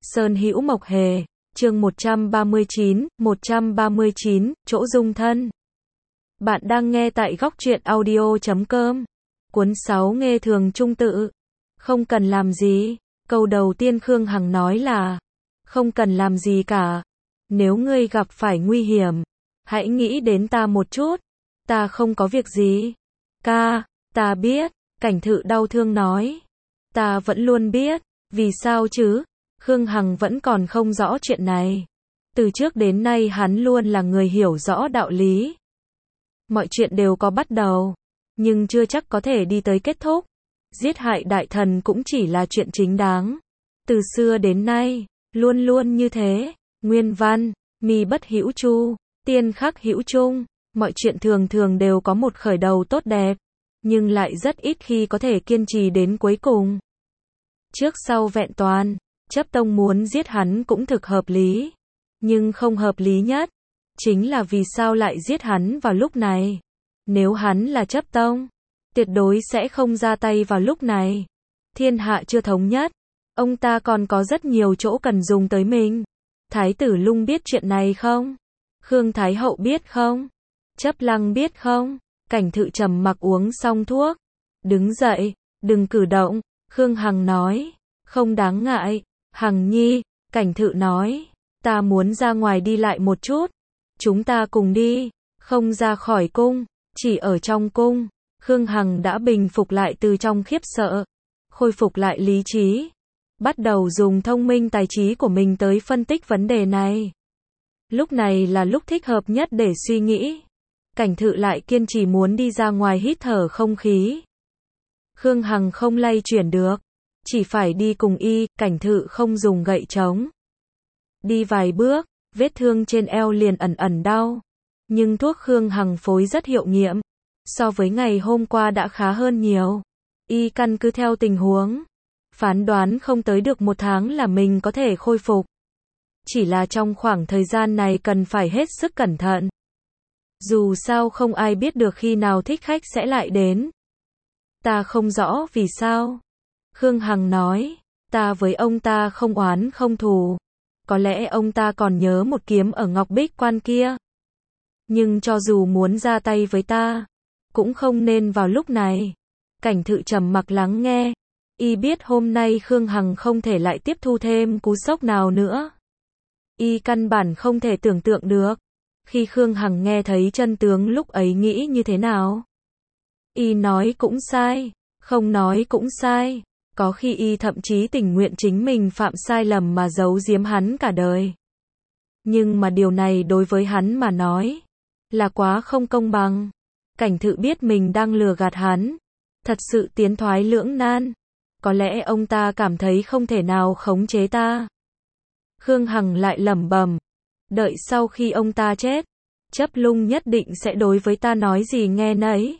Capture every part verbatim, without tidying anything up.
Sơn Hữu Mộc Hề, chương một trăm ba mươi chín, một trăm ba mươi chín, chỗ dung thân. Bạn đang nghe tại góc truyện audio chấm com. Cuốn sáu nghe thường trung tự. Không cần làm gì. Câu đầu tiên Khương Hằng nói là, không cần làm gì cả. Nếu ngươi gặp phải nguy hiểm, hãy nghĩ đến ta một chút. Ta không có việc gì. Ca, ta biết. Cảnh Thự đau thương nói. Ta vẫn luôn biết. Vì sao chứ? Khương Hằng vẫn còn không rõ chuyện này. Từ trước đến nay hắn luôn là người hiểu rõ đạo lý. Mọi chuyện đều có bắt đầu, nhưng chưa chắc có thể đi tới kết thúc. Giết hại đại thần cũng chỉ là chuyện chính đáng. Từ xưa đến nay, luôn luôn như thế. Nguyên văn, mi bất hữu chu, tiên khắc hữu chung. Mọi chuyện thường thường đều có một khởi đầu tốt đẹp, nhưng lại rất ít khi có thể kiên trì đến cuối cùng. Trước sau vẹn toàn. Chấp tông muốn giết hắn cũng thực hợp lý. Nhưng không hợp lý nhất chính là vì sao lại giết hắn vào lúc này. Nếu hắn là chấp tông, tuyệt đối sẽ không ra tay vào lúc này. Thiên hạ chưa thống nhất, ông ta còn có rất nhiều chỗ cần dùng tới mình. Thái tử Lung biết chuyện này không? Khương Thái Hậu biết không? Chấp Lăng biết không? Cảnh Thự trầm mặc uống xong thuốc, đứng dậy, đừng cử động. Khương Hằng nói, không đáng ngại. Hằng nhi, Cảnh Thự nói, ta muốn ra ngoài đi lại một chút. Chúng ta cùng đi. Không ra khỏi cung, chỉ ở trong cung. Khương Hằng đã bình phục lại từ trong khiếp sợ, khôi phục lại lý trí, bắt đầu dùng thông minh tài trí của mình tới phân tích vấn đề này. Lúc này là lúc thích hợp nhất để suy nghĩ. Cảnh Thự lại kiên trì muốn đi ra ngoài hít thở không khí. Khương Hằng không lay chuyển được, chỉ phải đi cùng y. Cảnh Thự không dùng gậy chống. Đi vài bước, vết thương trên eo liền ẩn ẩn đau. Nhưng thuốc Khương Hằng phối rất hiệu nghiệm. So với ngày hôm qua đã khá hơn nhiều. Y căn cứ theo tình huống, phán đoán không tới được một tháng là mình có thể khôi phục. Chỉ là trong khoảng thời gian này cần phải hết sức cẩn thận. Dù sao không ai biết được khi nào thích khách sẽ lại đến. Ta không rõ vì sao. Khương Hằng nói, ta với ông ta không oán không thù. Có lẽ ông ta còn nhớ một kiếm ở Ngọc Bích Quan kia. Nhưng cho dù muốn ra tay với ta, cũng không nên vào lúc này. Cảnh Thự trầm mặc lắng nghe. Y biết hôm nay Khương Hằng không thể lại tiếp thu thêm cú sốc nào nữa. Y căn bản không thể tưởng tượng được, khi Khương Hằng nghe thấy chân tướng lúc ấy nghĩ như thế nào. Y nói cũng sai, không nói cũng sai. Có khi y thậm chí tình nguyện chính mình phạm sai lầm mà giấu giếm hắn cả đời. Nhưng mà điều này đối với hắn mà nói là quá không công bằng. Cảnh Thự biết mình đang lừa gạt hắn, thật sự tiến thoái lưỡng nan. Có lẽ ông ta cảm thấy không thể nào khống chế ta. Khương Hằng lại lẩm bẩm, đợi sau khi ông ta chết, Chấp Lung nhất định sẽ đối với ta nói gì nghe nấy.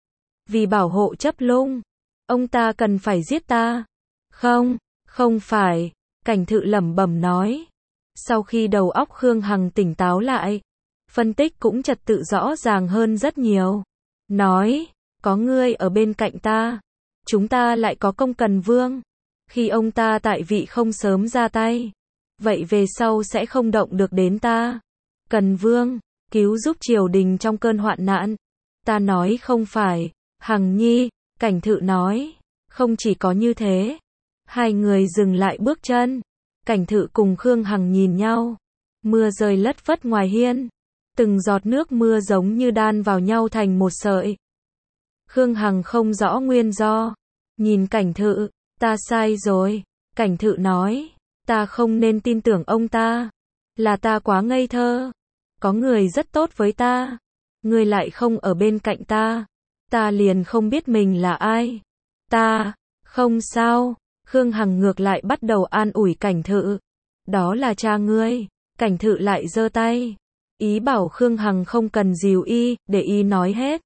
Vì bảo hộ Chấp Lung, ông ta cần phải giết ta. Không, không phải. Cảnh Thự lẩm bẩm nói. Sau khi đầu óc Khương Hằng tỉnh táo lại, phân tích cũng trật tự rõ ràng hơn rất nhiều. Nói, có ngươi ở bên cạnh ta, chúng ta lại có Công Cần Vương. Khi ông ta tại vị không sớm ra tay, vậy về sau sẽ không động được đến ta. Cần Vương, cứu giúp triều đình trong cơn hoạn nạn. Ta nói không phải. Hằng nhi, Cảnh Thự nói, không chỉ có như thế. Hai người dừng lại bước chân. Cảnh Thự cùng Khương Hằng nhìn nhau. Mưa rơi lất phất ngoài hiên. Từng giọt nước mưa giống như đan vào nhau thành một sợi. Khương Hằng không rõ nguyên do. Nhìn Cảnh Thự, ta sai rồi. Cảnh Thự nói, ta không nên tin tưởng ông ta. Là ta quá ngây thơ. Có người rất tốt với ta, người lại không ở bên cạnh ta. Ta liền không biết mình là ai. Ta, không sao. Khương Hằng ngược lại bắt đầu an ủi Cảnh Thự. Đó là cha ngươi. Cảnh Thự lại giơ tay, ý bảo Khương Hằng không cần dìu y, để y nói hết.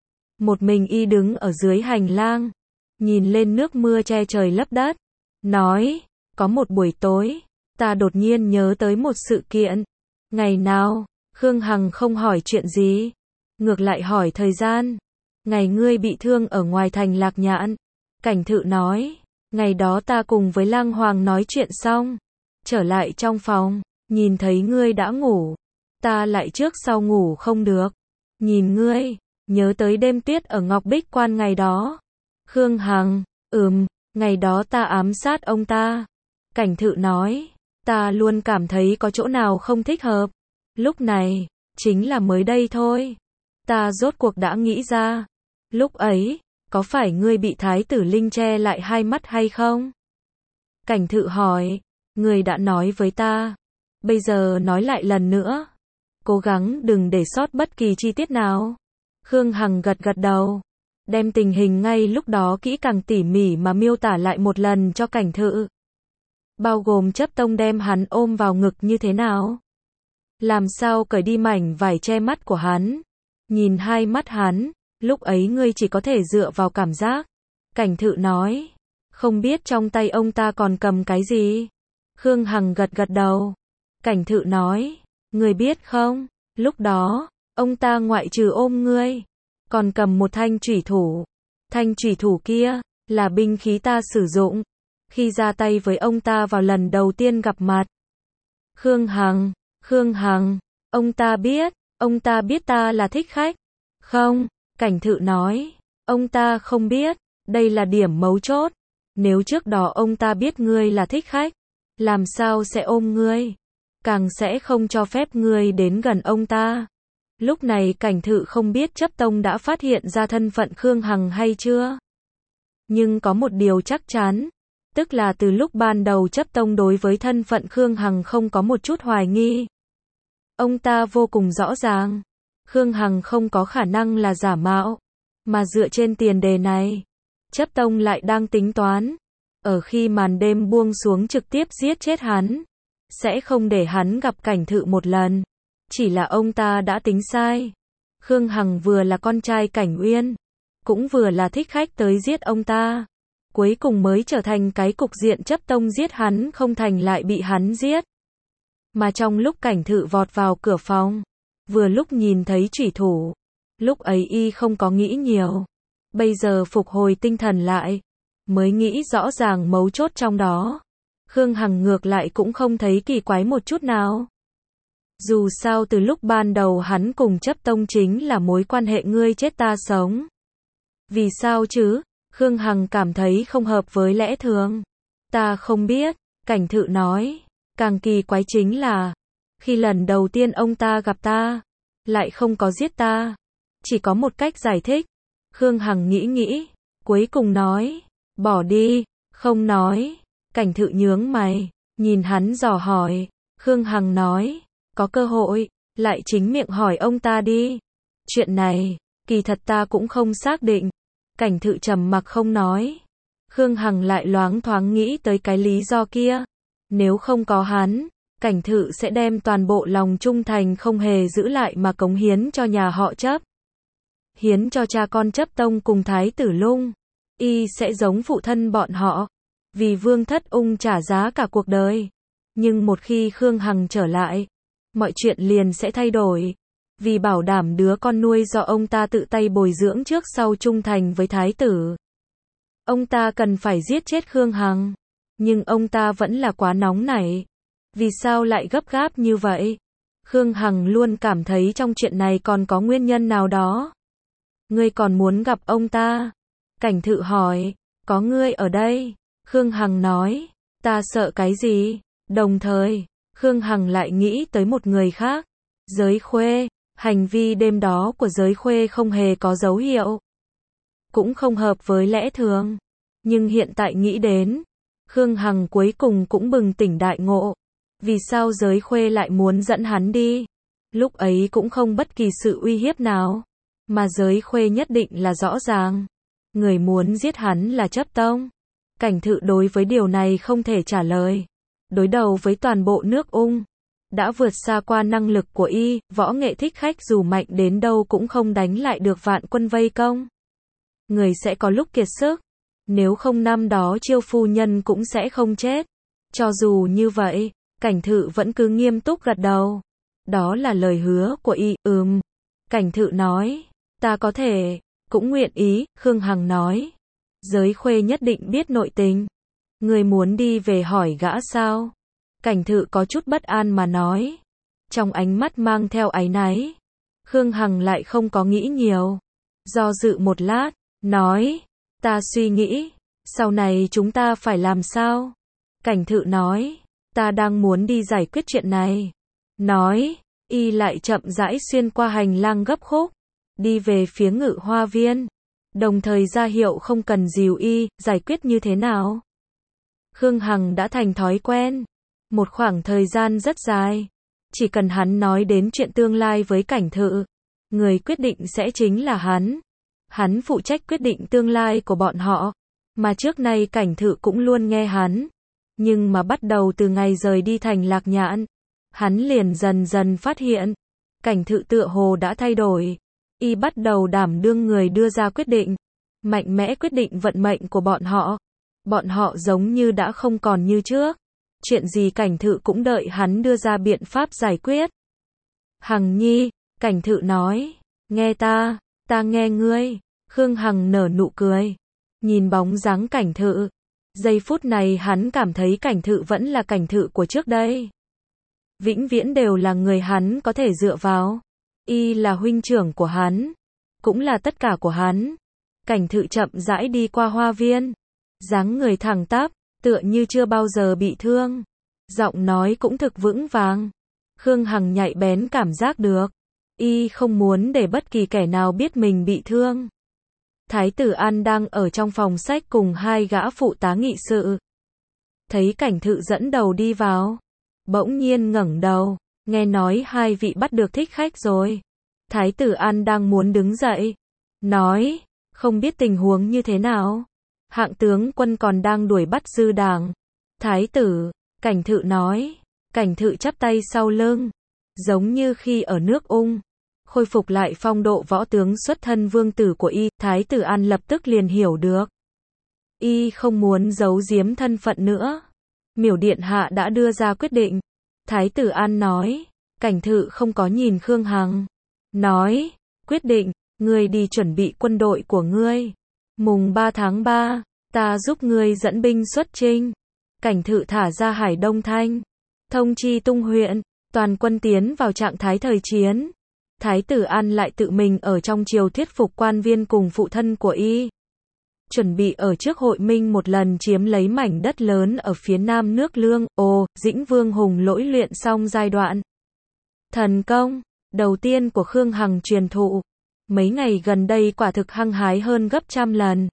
Một mình y đứng ở dưới hành lang, nhìn lên nước mưa che trời lấp đất. Nói, có một buổi tối, ta đột nhiên nhớ tới một sự kiện. Ngày nào? Khương Hằng không hỏi chuyện gì, ngược lại hỏi thời gian. Ngày ngươi bị thương ở ngoài thành Lạc Nhạn. Cảnh Thự nói, ngày đó ta cùng với Lang Hoàng nói chuyện xong, trở lại trong phòng, nhìn thấy ngươi đã ngủ. Ta lại trước sau ngủ không được. Nhìn ngươi, nhớ tới đêm tuyết ở Ngọc Bích Quan ngày đó. Khương Hằng, ừm, ngày đó ta ám sát ông ta. Cảnh Thự nói, ta luôn cảm thấy có chỗ nào không thích hợp. Lúc này, chính là mới đây thôi. Ta rốt cuộc đã nghĩ ra. Lúc ấy, có phải ngươi bị Thái tử Linh che lại hai mắt hay không? Cảnh Thự hỏi, ngươi đã nói với ta. Bây giờ nói lại lần nữa. Cố gắng đừng để sót bất kỳ chi tiết nào. Khương Hằng gật gật đầu. Đem tình hình ngay lúc đó kỹ càng tỉ mỉ mà miêu tả lại một lần cho Cảnh Thự. Bao gồm Chấp Tông đem hắn ôm vào ngực như thế nào. Làm sao cởi đi mảnh vải che mắt của hắn. Nhìn hai mắt hắn, lúc ấy ngươi chỉ có thể dựa vào cảm giác. Cảnh Thự nói, không biết trong tay ông ta còn cầm cái gì. Khương Hằng gật gật đầu. Cảnh Thự nói, ngươi biết không, lúc đó, ông ta ngoại trừ ôm ngươi, còn cầm một thanh chủy thủ. Thanh chủy thủ kia, là binh khí ta sử dụng, khi ra tay với ông ta vào lần đầu tiên gặp mặt. Khương Hằng, Khương Hằng, ông ta biết, ông ta biết ta là thích khách. Không, Cảnh Thự nói, ông ta không biết, đây là điểm mấu chốt. Nếu trước đó ông ta biết ngươi là thích khách, làm sao sẽ ôm ngươi, càng sẽ không cho phép ngươi đến gần ông ta. Lúc này Cảnh Thự không biết Chấp Tông đã phát hiện ra thân phận Khương Hằng hay chưa. Nhưng có một điều chắc chắn, tức là từ lúc ban đầu Chấp Tông đối với thân phận Khương Hằng không có một chút hoài nghi. Ông ta vô cùng rõ ràng, Khương Hằng không có khả năng là giả mạo, mà dựa trên tiền đề này, Chấp Tông lại đang tính toán, ở khi màn đêm buông xuống trực tiếp giết chết hắn, sẽ không để hắn gặp Cảnh Thự một lần. Chỉ là ông ta đã tính sai. Khương Hằng vừa là con trai Cảnh Uyên, cũng vừa là thích khách tới giết ông ta. Cuối cùng mới trở thành cái cục diện Chấp Tông giết hắn không thành lại bị hắn giết. Mà trong lúc Cảnh Thự vọt vào cửa phòng, vừa lúc nhìn thấy chủy thủ, lúc ấy y không có nghĩ nhiều. Bây giờ phục hồi tinh thần lại, mới nghĩ rõ ràng mấu chốt trong đó. Khương Hằng ngược lại cũng không thấy kỳ quái một chút nào. Dù sao từ lúc ban đầu hắn cùng Chấp Tông chính là mối quan hệ ngươi chết ta sống. Vì sao chứ? Khương Hằng cảm thấy không hợp với lẽ thường. Ta không biết, Cảnh Thự nói. Càng kỳ quái chính là, khi lần đầu tiên ông ta gặp ta, lại không có giết ta. Chỉ có một cách giải thích. Khương Hằng nghĩ nghĩ, cuối cùng nói, bỏ đi, không nói. Cảnh Thự nhướng mày, nhìn hắn dò hỏi. Khương Hằng nói, có cơ hội, lại chính miệng hỏi ông ta đi. Chuyện này, kỳ thật ta cũng không xác định. Cảnh Thự trầm mặc không nói. Khương Hằng lại loáng thoáng nghĩ tới cái lý do kia. Nếu không có hắn, Cảnh Thự sẽ đem toàn bộ lòng trung thành không hề giữ lại mà cống hiến cho nhà họ Chấp. Hiến cho cha con Chấp Tông cùng Thái tử Lung. Y sẽ giống phụ thân bọn họ, vì Vương Thất Ung trả giá cả cuộc đời. Nhưng một khi Khương Hằng trở lại, mọi chuyện liền sẽ thay đổi. Vì bảo đảm đứa con nuôi do ông ta tự tay bồi dưỡng trước sau trung thành với Thái tử, ông ta cần phải giết chết Khương Hằng. Nhưng ông ta vẫn là quá nóng nảy. Vì sao lại gấp gáp như vậy? Khương Hằng luôn cảm thấy trong chuyện này còn có nguyên nhân nào đó. Ngươi còn muốn gặp ông ta? Cảnh Thự hỏi. Có ngươi ở đây. Khương Hằng nói. Ta sợ cái gì? Đồng thời, Khương Hằng lại nghĩ tới một người khác. Giới Khuê. Hành vi đêm đó của Giới Khuê không hề có dấu hiệu, cũng không hợp với lẽ thường. Nhưng hiện tại nghĩ đến, Khương Hằng cuối cùng cũng bừng tỉnh đại ngộ. Vì sao Giới Khuê lại muốn dẫn hắn đi? Lúc ấy cũng không bất kỳ sự uy hiếp nào, mà Giới Khuê nhất định là rõ ràng. Người muốn giết hắn là Chấp Tông. Cảnh Thự đối với điều này không thể trả lời. Đối đầu với toàn bộ nước Ung, đã vượt xa qua năng lực của y, võ nghệ thích khách dù mạnh đến đâu cũng không đánh lại được vạn quân vây công. Người sẽ có lúc kiệt sức, nếu không năm đó Chiêu phu nhân cũng sẽ không chết. Cho dù như vậy, Cảnh Thự vẫn cứ nghiêm túc gật đầu. Đó là lời hứa của y. Ừm. Cảnh Thự nói, ta có thể, cũng nguyện ý. Khương Hằng nói, Giới Khuê nhất định biết nội tình. Người muốn đi về hỏi gã sao? Cảnh Thự có chút bất an mà nói. Trong ánh mắt mang theo áy náy. Khương Hằng lại không có nghĩ nhiều. Do dự một lát, nói, ta suy nghĩ, sau này chúng ta phải làm sao? Cảnh Thự nói, ta đang muốn đi giải quyết chuyện này. Nói, y lại chậm rãi xuyên qua hành lang gấp khúc, đi về phía Ngự Hoa Viên, đồng thời ra hiệu không cần dìu y, giải quyết như thế nào. Khương Hằng đã thành thói quen, một khoảng thời gian rất dài, chỉ cần hắn nói đến chuyện tương lai với Cảnh Thự, người quyết định sẽ chính là hắn. Hắn phụ trách quyết định tương lai của bọn họ, mà trước nay Cảnh Thự cũng luôn nghe hắn. Nhưng mà bắt đầu từ ngày rời đi thành Lạc Nhạn, hắn liền dần dần phát hiện, Cảnh Thự tựa hồ đã thay đổi. Y bắt đầu đảm đương người đưa ra quyết định, mạnh mẽ quyết định vận mệnh của bọn họ. Bọn họ giống như đã không còn như trước. Chuyện gì Cảnh Thự cũng đợi hắn đưa ra biện pháp giải quyết. Hằng nhi, Cảnh Thự nói, nghe ta, ta nghe ngươi. Khương Hằng nở nụ cười, nhìn bóng dáng Cảnh Thự. Giây phút này hắn cảm thấy Cảnh Thự vẫn là Cảnh Thự của trước đây. Vĩnh viễn đều là người hắn có thể dựa vào. Y là huynh trưởng của hắn, cũng là tất cả của hắn. Cảnh Thự chậm rãi đi qua hoa viên, dáng người thẳng tắp, tựa như chưa bao giờ bị thương. Giọng nói cũng thực vững vàng. Khương Hằng nhạy bén cảm giác được, y không muốn để bất kỳ kẻ nào biết mình bị thương. Thái tử An đang ở trong phòng sách cùng hai gã phụ tá nghị sự. Thấy Cảnh Thự dẫn đầu đi vào, bỗng nhiên ngẩng đầu, nghe nói hai vị bắt được thích khách rồi. Thái tử An đang muốn đứng dậy, nói, không biết tình huống như thế nào. Hạng tướng quân còn đang đuổi bắt dư đảng. Thái tử, Cảnh Thự nói. Cảnh Thự chắp tay sau lưng, giống như khi ở nước Ung, khôi phục lại phong độ võ tướng xuất thân vương tử của y. Thái tử An lập tức liền hiểu được, y không muốn giấu giếm thân phận nữa. Miểu điện hạ đã đưa ra quyết định. Thái tử An nói. Cảnh Thự không có nhìn Khương Hằng, nói, quyết định, ngươi đi chuẩn bị quân đội của ngươi. Mùng ba tháng ba, ta giúp ngươi dẫn binh xuất chinh. Cảnh Thự thả ra Hải Đông Thanh, thông chi Tung huyện, toàn quân tiến vào trạng thái thời chiến. Thái tử An lại tự mình ở trong triều thuyết phục quan viên cùng phụ thân của y, chuẩn bị ở trước hội minh một lần chiếm lấy mảnh đất lớn ở phía nam nước Lương. Ồ, Dĩnh Vương Hùng Lỗi luyện xong giai đoạn thần công đầu tiên của Khương Hằng truyền thụ, mấy ngày gần đây quả thực hăng hái hơn gấp trăm lần.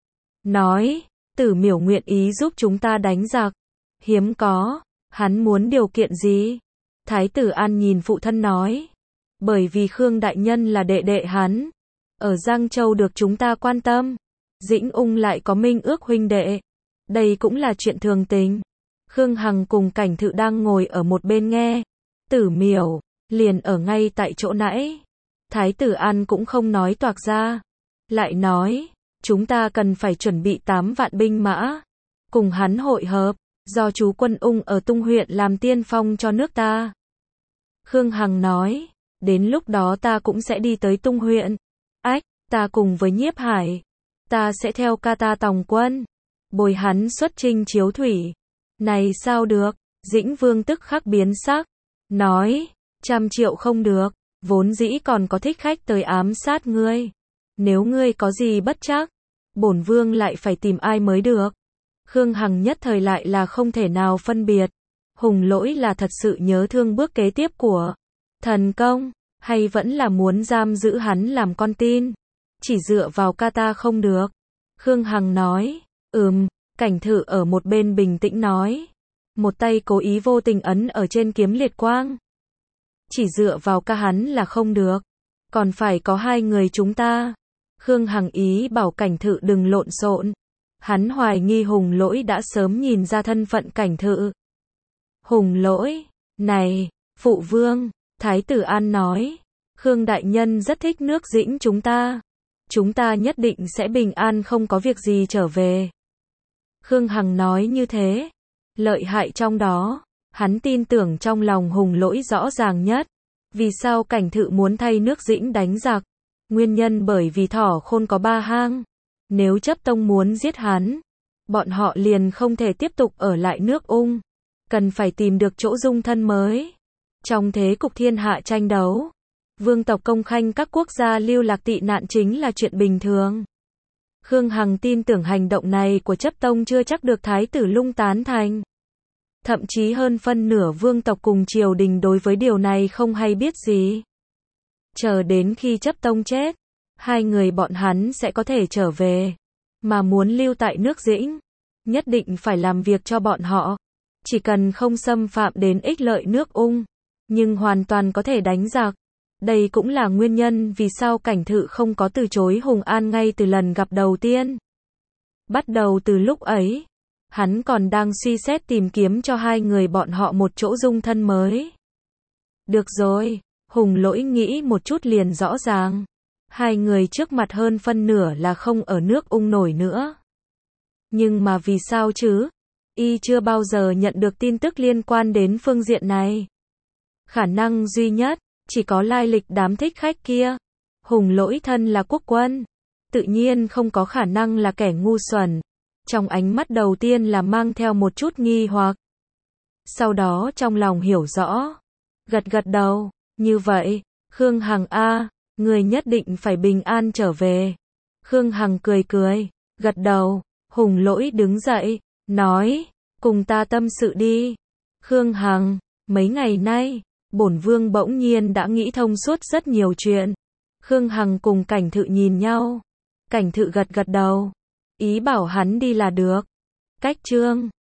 Nói, Tử Miểu nguyện ý giúp chúng ta đánh giặc. Hiếm có. Hắn muốn điều kiện gì? Thái tử An nhìn phụ thân nói, bởi vì Khương đại nhân là đệ đệ hắn, ở Giang Châu được chúng ta quan tâm. Dĩnh Ung lại có minh ước huynh đệ, đây cũng là chuyện thường tình. Khương Hằng cùng Cảnh Thự đang ngồi ở một bên nghe. Tử Miểu liền ở ngay tại chỗ nãy. Thái tử An cũng không nói toạc ra, lại nói, chúng ta cần phải chuẩn bị tám vạn binh mã, cùng hắn hội hợp, do chú quân Ung ở Tung huyện làm tiên phong cho nước ta. Khương Hằng nói, đến lúc đó ta cũng sẽ đi tới Tung huyện. Ách, ta cùng với Nhiếp Hải, ta sẽ theo ca ta tòng quân, bồi hắn xuất chinh chiếu thủy. Này sao được? Dĩnh Vương tức khắc biến sắc, nói, trăm triệu không được, vốn dĩ còn có thích khách tới ám sát ngươi. Nếu ngươi có gì bất trắc, bổn vương lại phải tìm ai mới được. Khương Hằng nhất thời lại là không thể nào phân biệt, Hùng Lỗi là thật sự nhớ thương bước kế tiếp của thần công, hay vẫn là muốn giam giữ hắn làm con tin. Chỉ dựa vào ca ta không được. Khương Hằng nói, ừm. Cảnh Thự ở một bên bình tĩnh nói, một tay cố ý vô tình ấn ở trên kiếm liệt quang. Chỉ dựa vào ca hắn là không được, còn phải có hai người chúng ta. Khương Hằng ý bảo Cảnh Thự đừng lộn xộn. Hắn hoài nghi Hùng Lỗi đã sớm nhìn ra thân phận Cảnh Thự. Hùng Lỗi, này, phụ vương, Thái tử An nói, Khương đại nhân rất thích nước Dĩnh chúng ta. Chúng ta nhất định sẽ bình an không có việc gì trở về. Khương Hằng nói như thế, lợi hại trong đó, hắn tin tưởng trong lòng Hùng Lỗi rõ ràng nhất. Vì sao Cảnh Thự muốn thay nước Dĩnh đánh giặc? Nguyên nhân bởi vì Thỏ Khôn có ba hang. Nếu chấp tông muốn giết hắn, bọn họ liền không thể tiếp tục ở lại nước Ung. cần phải tìm được chỗ dung thân mới. Trong thế cục thiên hạ tranh đấu, vương tộc công khanh các quốc gia lưu lạc tị nạn chính là chuyện bình thường. Khương Hằng tin tưởng hành động này của chấp tông chưa chắc được thái tử Lung tán thành. Thậm chí hơn phân nửa vương tộc cùng triều đình đối với điều này không hay biết gì. Chờ đến khi chấp tông chết, hai người bọn hắn sẽ có thể trở về. Mà muốn lưu tại nước Dĩnh, nhất định phải làm việc cho bọn họ. Chỉ cần không xâm phạm đến ích lợi nước Ung, nhưng hoàn toàn có thể đánh giặc. Đây cũng là nguyên nhân vì sao Cảnh Thự không có từ chối Hùng An ngay từ lần gặp đầu tiên. Bắt đầu từ lúc ấy, hắn còn đang suy xét tìm kiếm cho hai người bọn họ một chỗ dung thân mới. Được rồi, Hùng Lỗi nghĩ một chút liền rõ ràng. Hai người trước mặt hơn phân nửa là không ở nước Ung nổi nữa. Nhưng mà vì sao chứ? Y chưa bao giờ nhận được tin tức liên quan đến phương diện này. Khả năng duy nhất, chỉ có lai lịch đám thích khách kia. Hùng Lỗi thân là quốc quân, tự nhiên không có khả năng là kẻ ngu xuẩn. Trong ánh mắt đầu tiên là mang theo một chút nghi hoặc. Sau đó trong lòng hiểu rõ, gật gật đầu, như vậy, Khương Hằng a, người nhất định phải bình an trở về. Khương Hằng cười cười, gật đầu. Hùng Lỗi đứng dậy, nói, cùng ta tâm sự đi. Khương Hằng, mấy ngày nay, bổn vương bỗng nhiên đã nghĩ thông suốt rất nhiều chuyện. Khương Hằng cùng Cảnh Thự nhìn nhau. Cảnh Thự gật gật đầu, ý bảo hắn đi là được. Cách chương